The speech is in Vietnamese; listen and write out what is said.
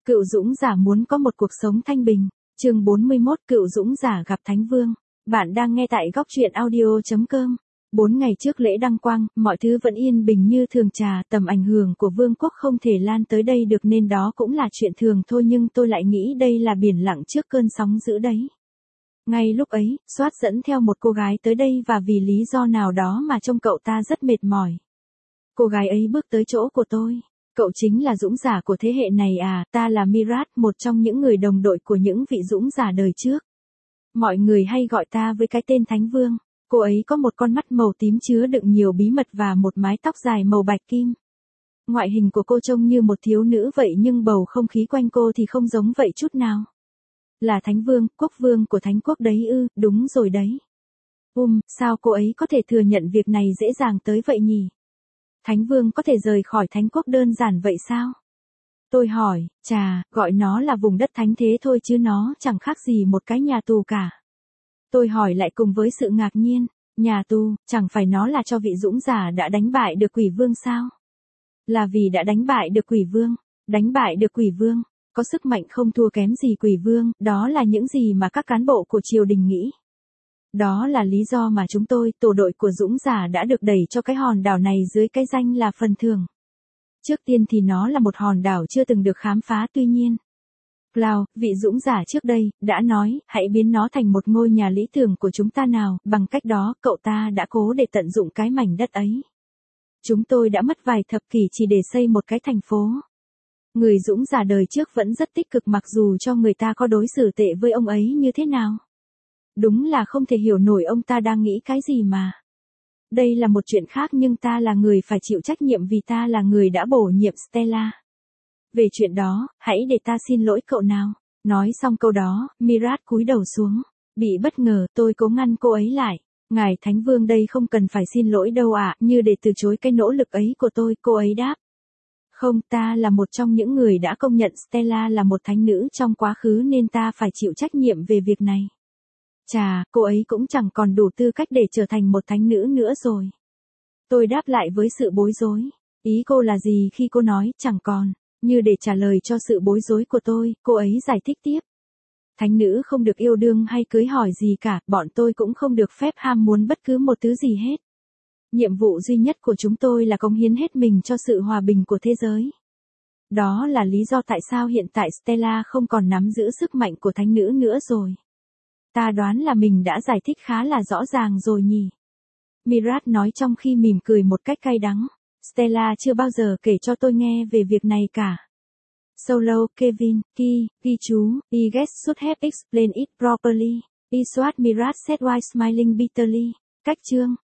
Cựu dũng giả muốn có một cuộc sống thanh bình. Chương 41, Cựu dũng giả gặp Thánh Vương. Bạn đang nghe tại góc truyện audio.com. 4 ngày trước lễ đăng quang, mọi thứ vẫn yên bình như thường trà, tầm ảnh hưởng của vương quốc không thể lan tới đây được nên đó cũng là chuyện thường thôi, nhưng tôi lại nghĩ đây là biển lặng trước cơn sóng dữ đấy. Ngay lúc ấy, Soát dẫn theo một cô gái tới đây và vì lý do nào đó mà trông cậu ta rất mệt mỏi. Cô gái ấy bước tới chỗ của tôi. Cậu chính là dũng giả của thế hệ này à? Ta là Mirat, một trong những người đồng đội của những vị dũng giả đời trước. Mọi người hay gọi ta với cái tên Thánh Vương. Cô ấy có một con mắt màu tím chứa đựng nhiều bí mật và một mái tóc dài màu bạch kim. Ngoại hình của cô trông như một thiếu nữ vậy nhưng bầu không khí quanh cô thì không giống vậy chút nào. Là Thánh Vương, quốc vương của Thánh quốc đấy ư? Đúng rồi đấy. Sao cô ấy có thể thừa nhận việc này dễ dàng tới vậy nhỉ? Thánh Vương có thể rời khỏi Thánh quốc đơn giản vậy sao? Tôi hỏi, gọi nó là vùng đất thánh thế thôi chứ nó chẳng khác gì một cái nhà tù cả. Tôi hỏi lại cùng với sự ngạc nhiên, nhà tù, chẳng phải nó là cho vị dũng giả đã đánh bại được quỷ vương sao? Là vì đã đánh bại được quỷ vương, có sức mạnh không thua kém gì quỷ vương, đó là những gì mà các cán bộ của triều đình nghĩ. Đó là lý do mà chúng tôi, tổ đội của dũng giả đã được đẩy cho cái hòn đảo này dưới cái danh là phần thưởng. Trước tiên thì nó là một hòn đảo chưa từng được khám phá, tuy nhiên. Cloud, vị dũng giả trước đây, đã nói, hãy biến nó thành một ngôi nhà lý tưởng của chúng ta nào, bằng cách đó, cậu ta đã cố để tận dụng cái mảnh đất ấy. Chúng tôi đã mất vài thập kỷ chỉ để xây một cái thành phố. Người dũng giả đời trước vẫn rất tích cực mặc dù cho người ta có đối xử tệ với ông ấy như thế nào. Đúng là không thể hiểu nổi ông ta đang nghĩ cái gì mà. Đây là một chuyện khác nhưng ta là người phải chịu trách nhiệm vì ta là người đã bổ nhiệm Stella. Về chuyện đó, hãy để ta xin lỗi cậu nào. Nói xong câu đó, Mirat cúi đầu xuống. Bị bất ngờ, tôi cố ngăn cô ấy lại. Ngài Thánh Vương đây không cần phải xin lỗi đâu ạ, như để từ chối cái nỗ lực ấy của tôi, cô ấy đáp. Không, ta là một trong những người đã công nhận Stella là một thánh nữ trong quá khứ nên ta phải chịu trách nhiệm về việc này. Cô ấy cũng chẳng còn đủ tư cách để trở thành một thánh nữ nữa rồi. Tôi đáp lại với sự bối rối. Ý cô là gì khi cô nói chẳng còn? Như để trả lời cho sự bối rối của tôi, cô ấy giải thích tiếp. Thánh nữ không được yêu đương hay cưới hỏi gì cả, bọn tôi cũng không được phép ham muốn bất cứ một thứ gì hết. Nhiệm vụ duy nhất của chúng tôi là cống hiến hết mình cho sự hòa bình của thế giới. Đó là lý do tại sao hiện tại Stella không còn nắm giữ sức mạnh của thánh nữ nữa rồi. Ta đoán là mình đã giải thích khá là rõ ràng rồi nhỉ. Mirat nói trong khi mỉm cười một cách cay đắng. Stella chưa bao giờ kể cho tôi nghe về việc này cả. Solo, Kevin, Ki chú, I guess should have explained it properly. I swat Mirat said while smiling bitterly. Cách chương.